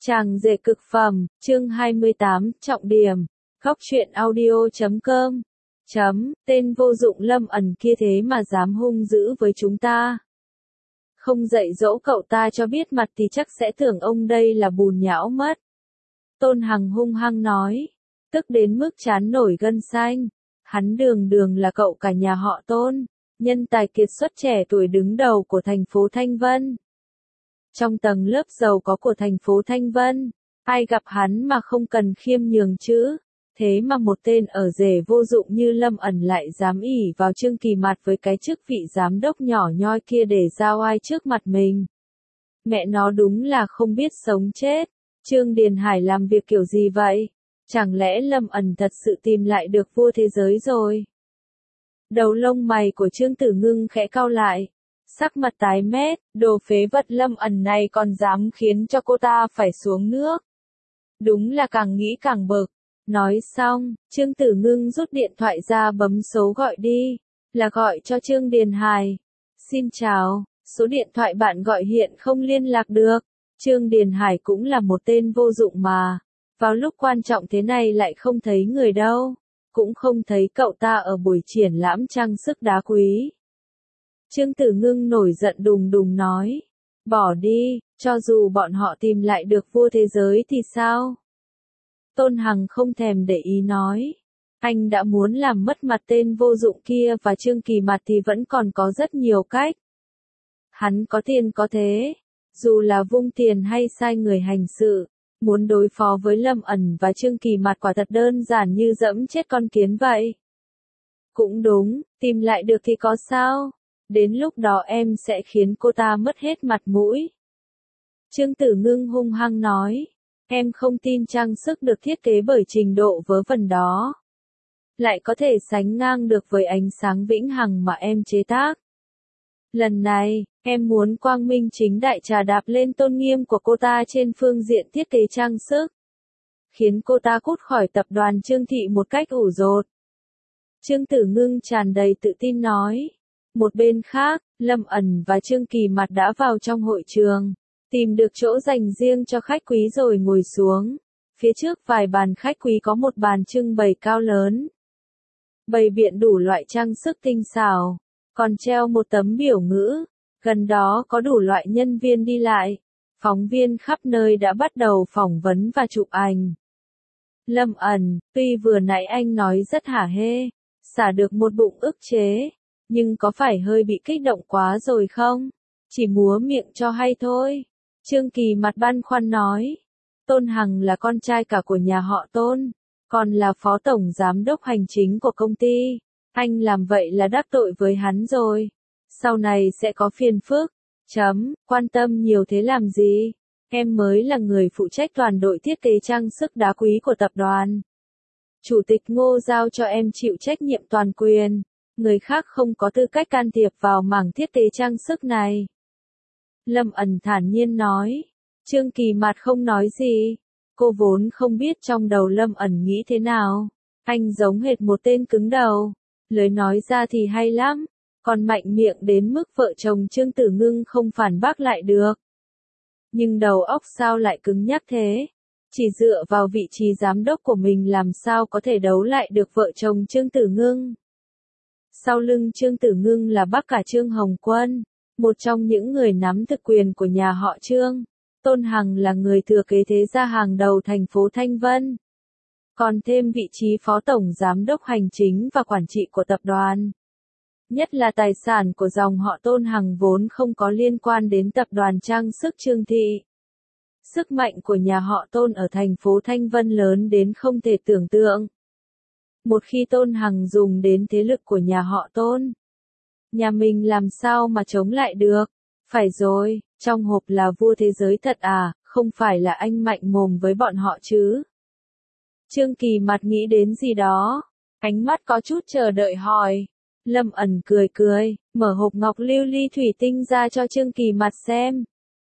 Chàng rể cực phẩm, chương 28, trọng điểm. Góc truyện audio.com. Tên vô dụng Lâm ẩn kia thế mà dám hung dữ với chúng ta. Không dạy dỗ cậu ta cho biết mặt thì chắc sẽ tưởng ông đây là bùn nhão mất. Tôn Hằng hung hăng nói, tức đến mức trán nổi gân xanh. Hắn đường đường là cậu cả nhà họ Tôn, nhân tài kiệt xuất trẻ tuổi đứng đầu của thành phố Thanh Vân. Trong tầng lớp giàu có của thành phố Thanh Vân, ai gặp hắn mà không cần khiêm nhường chứ, thế mà một tên ở rể vô dụng như Lâm ẩn lại dám ỷ vào Trương Kỳ Mạt với cái chức vị giám đốc nhỏ nhoi kia để giao oai trước mặt mình. Mẹ nó đúng là không biết sống chết, Trương Điền Hải làm việc kiểu gì vậy? Chẳng lẽ Lâm ẩn thật sự tìm lại được vua thế giới rồi? Đầu lông mày của Trương Tử Ngưng khẽ cau lại. Sắc mặt tái mét, đồ phế vật Lâm ẩn này còn dám khiến cho cô ta phải xuống nước. Đúng là càng nghĩ càng bực. Nói xong, Trương Tử Ngưng rút điện thoại ra bấm số gọi đi, là gọi cho Trương Điền Hải. Xin chào, số điện thoại bạn gọi hiện không liên lạc được. Trương Điền Hải cũng là một tên vô dụng mà. Vào lúc quan trọng thế này lại không thấy người đâu. Cũng không thấy cậu ta ở buổi triển lãm trang sức đá quý. Trương Tử Ngưng nổi giận đùng đùng nói, bỏ đi, cho dù bọn họ tìm lại được vua thế giới thì sao? Tôn Hằng không thèm để ý nói, anh đã muốn làm mất mặt tên vô dụng kia và Trương Kỳ Mạt thì vẫn còn có rất nhiều cách. Hắn có tiền có thế, dù là vung tiền hay sai người hành sự, muốn đối phó với Lâm ẩn và Trương Kỳ Mạt quả thật đơn giản như dẫm chết con kiến vậy. Cũng đúng, tìm lại được thì có sao? Đến lúc đó em sẽ khiến cô ta mất hết mặt mũi. Trương Tử Ngưng hung hăng nói, em không tin trang sức được thiết kế bởi trình độ vớ vẩn đó lại có thể sánh ngang được với ánh sáng vĩnh hằng mà em chế tác. Lần này, em muốn quang minh chính đại trà đạp lên tôn nghiêm của cô ta trên phương diện thiết kế trang sức, khiến cô ta cút khỏi tập đoàn Trương Thị một cách ủ dột. Trương Tử Ngưng tràn đầy tự tin nói. Một bên khác, Lâm ẩn và Trương Kỳ Mạt đã vào trong hội trường, tìm được chỗ dành riêng cho khách quý rồi ngồi xuống. Phía trước vài bàn khách quý có một bàn trưng bày cao lớn, bày biện đủ loại trang sức tinh xảo, còn treo một tấm biểu ngữ. Gần đó có đủ loại nhân viên đi lại, phóng viên khắp nơi đã bắt đầu phỏng vấn và chụp ảnh. Lâm ẩn, tuy vừa nãy anh nói rất hả hê, xả được một bụng ức chế, nhưng có phải hơi bị kích động quá rồi không? Chỉ múa miệng cho hay thôi. Trương Kỳ Mạt băn khoăn nói. Tôn Hằng là con trai cả của nhà họ Tôn, còn là phó tổng giám đốc hành chính của công ty. Anh làm vậy là đắc tội với hắn rồi. Sau này sẽ có phiền phức. Quan tâm nhiều thế làm gì? Em mới là người phụ trách toàn đội thiết kế trang sức đá quý của tập đoàn. Chủ tịch Ngô giao cho em chịu trách nhiệm toàn quyền. Người khác không có tư cách can thiệp vào mảng thiết kế trang sức này. Lâm ẩn thản nhiên nói. Trương Kỳ Mạt không nói gì. Cô vốn không biết trong đầu Lâm ẩn nghĩ thế nào. Anh giống hệt một tên cứng đầu. Lời nói ra thì hay lắm, còn mạnh miệng đến mức vợ chồng Trương Tử Ngưng không phản bác lại được. Nhưng đầu óc sao lại cứng nhắc thế? Chỉ dựa vào vị trí giám đốc của mình làm sao có thể đấu lại được vợ chồng Trương Tử Ngưng? Sau lưng Trương Tử Ngưng là bác cả Trương Hồng Quân, một trong những người nắm thực quyền của nhà họ Trương. Tôn Hằng là người thừa kế thế gia hàng đầu thành phố Thanh Vân. Còn thêm vị trí phó tổng giám đốc hành chính và quản trị của tập đoàn. Nhất là tài sản của dòng họ Tôn Hằng vốn không có liên quan đến tập đoàn trang sức Trương Thị. Sức mạnh của nhà họ Tôn ở thành phố Thanh Vân lớn đến không thể tưởng tượng. Một khi Tôn Hằng dùng đến thế lực của nhà họ Tôn, nhà mình làm sao mà chống lại được? Phải rồi, trong hộp là vua thế giới thật à, không phải là anh mạnh mồm với bọn họ chứ? Trương Kỳ Mạt nghĩ đến gì đó, ánh mắt có chút chờ đợi hỏi. Lâm ẩn cười cười, mở hộp ngọc lưu ly thủy tinh ra cho Trương Kỳ Mạt xem.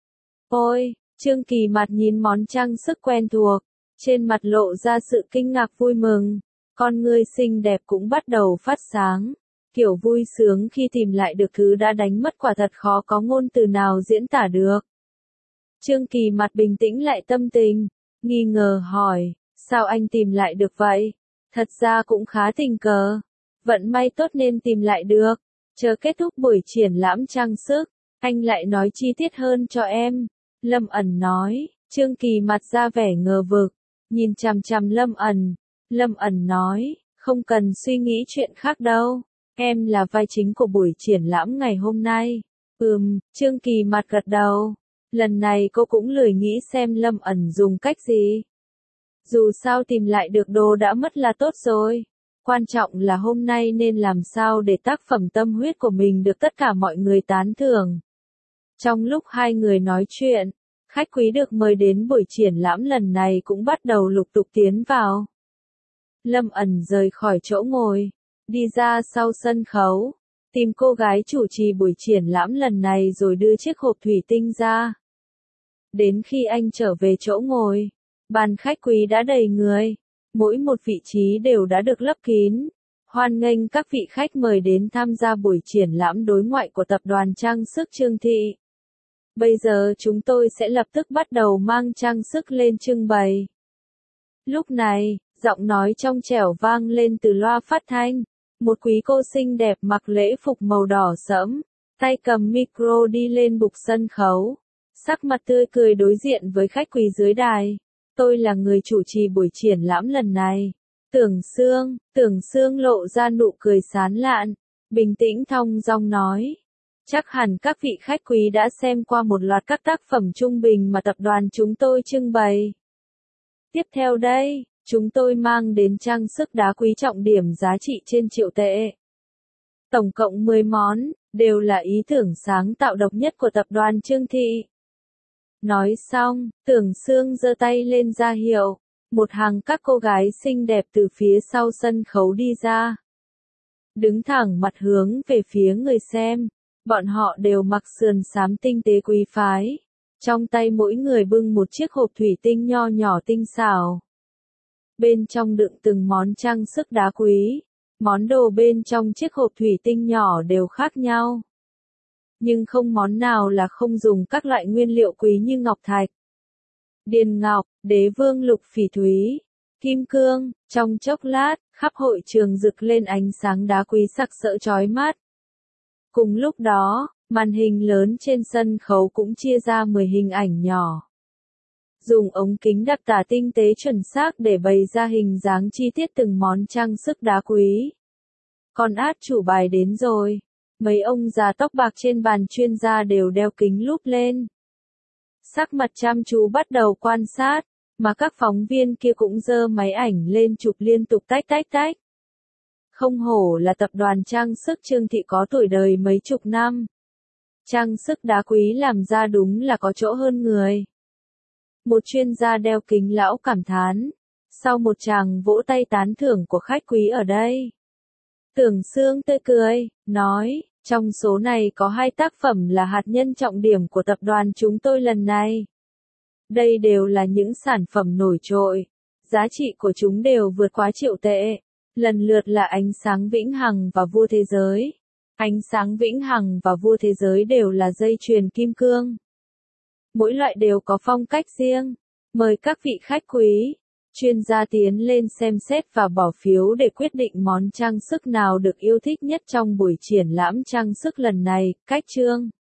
Ôi, Trương Kỳ Mạt nhìn món trang sức quen thuộc, trên mặt lộ ra sự kinh ngạc vui mừng, con ngươi xinh đẹp cũng bắt đầu phát sáng. Kiểu vui sướng khi tìm lại được thứ đã đánh mất quả thật khó có ngôn từ nào diễn tả được. Trương Kỳ mặt bình tĩnh lại tâm tình, nghi ngờ hỏi, sao anh tìm lại được vậy? Thật ra cũng khá tình cờ, vận may tốt nên tìm lại được, chờ kết thúc buổi triển lãm trang sức, anh lại nói chi tiết hơn cho em. Lâm Ẩn nói, Trương Kỳ mặt ra vẻ ngờ vực, nhìn chằm chằm Lâm Ẩn. Lâm Ẩn nói, không cần suy nghĩ chuyện khác đâu, em là vai chính của buổi triển lãm ngày hôm nay. Trương Kỳ mặt gật đầu. Lần này cô cũng lười nghĩ xem Lâm Ẩn dùng cách gì. Dù sao tìm lại được đồ đã mất là tốt rồi. Quan trọng là hôm nay nên làm sao để tác phẩm tâm huyết của mình được tất cả mọi người tán thưởng. Trong lúc hai người nói chuyện, khách quý được mời đến buổi triển lãm lần này cũng bắt đầu lục tục tiến vào. Lâm Ẩn rời khỏi chỗ ngồi, đi ra sau sân khấu, tìm cô gái chủ trì buổi triển lãm lần này rồi đưa chiếc hộp thủy tinh ra. Đến khi anh trở về chỗ ngồi, bàn khách quý đã đầy người, mỗi một vị trí đều đã được lấp kín. Hoan nghênh các vị khách mời đến tham gia buổi triển lãm đối ngoại của tập đoàn trang sức Trương Thị. Bây giờ chúng tôi sẽ lập tức bắt đầu mang trang sức lên trưng bày. Lúc này, giọng nói trong trẻo vang lên từ loa phát thanh. Một quý cô xinh đẹp mặc lễ phục màu đỏ sẫm, tay cầm micro đi lên bục sân khấu. Sắc mặt tươi cười đối diện với khách quý dưới đài. Tôi là người chủ trì buổi triển lãm lần này. Tưởng Sương lộ ra nụ cười sán lạn, bình tĩnh thong dong nói. Chắc hẳn các vị khách quý đã xem qua một loạt các tác phẩm trung bình mà tập đoàn chúng tôi trưng bày. Tiếp theo đây, chúng tôi mang đến trang sức đá quý trọng điểm giá trị trên triệu tệ. Tổng cộng 10 món, đều là ý tưởng sáng tạo độc nhất của tập đoàn Trương Thị. Nói xong, Tưởng Sương giơ tay lên ra hiệu, một hàng các cô gái xinh đẹp từ phía sau sân khấu đi ra. Đứng thẳng mặt hướng về phía người xem, bọn họ đều mặc sườn xám tinh tế quý phái. Trong tay mỗi người bưng một chiếc hộp thủy tinh nho nhỏ tinh xảo. Bên trong đựng từng món trang sức đá quý, món đồ bên trong chiếc hộp thủy tinh nhỏ đều khác nhau. Nhưng không món nào là không dùng các loại nguyên liệu quý như ngọc thạch, điền ngọc, đế vương lục phỉ thúy, kim cương. Trong chốc lát, khắp hội trường rực lên ánh sáng đá quý sặc sỡ chói mắt. Cùng lúc đó, màn hình lớn trên sân khấu cũng chia ra 10 hình ảnh nhỏ. Dùng ống kính đặc tả tinh tế chuẩn xác để bày ra hình dáng chi tiết từng món trang sức đá quý. Còn át chủ bài đến rồi. Mấy ông già tóc bạc trên bàn chuyên gia đều đeo kính lúp lên. Sắc mặt chăm chú bắt đầu quan sát, mà các phóng viên kia cũng giơ máy ảnh lên chụp liên tục tách. Không hổ là tập đoàn trang sức Trương Thị có tuổi đời mấy chục năm. Trang sức đá quý làm ra đúng là có chỗ hơn người. Một chuyên gia đeo kính lão cảm thán, sau một tràng vỗ tay tán thưởng của khách quý ở đây. Tưởng Sương tươi cười, nói, trong số này có 2 tác phẩm là hạt nhân trọng điểm của tập đoàn chúng tôi lần này. Đây đều là những sản phẩm nổi trội, giá trị của chúng đều vượt quá triệu tệ, lần lượt là Ánh sáng vĩnh hằng và Vua Thế Giới. Ánh sáng vĩnh hằng và Vua Thế Giới đều là dây chuyền kim cương. Mỗi loại đều có phong cách riêng. Mời các vị khách quý, chuyên gia tiến lên xem xét và bỏ phiếu để quyết định món trang sức nào được yêu thích nhất trong buổi triển lãm trang sức lần này. Cách chương